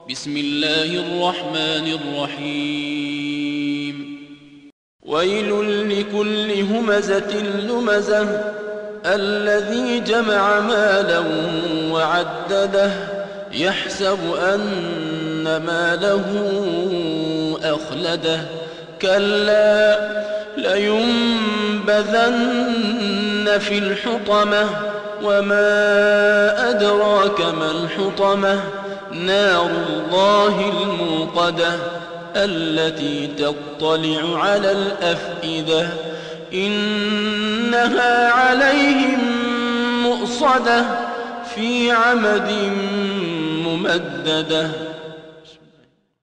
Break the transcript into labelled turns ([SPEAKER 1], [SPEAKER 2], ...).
[SPEAKER 1] بسم الله الرحمن الرحيم ويل لكل همزة لمزة الذي جمع مالا وعدده يحسب أن ماله أخلده كلا لينبذن في الحطمة وما أدراك ما الحطمة نار الله الموقدة التي تطلع على الأفئدة إنها عليهم مؤصدة في عمد ممددة.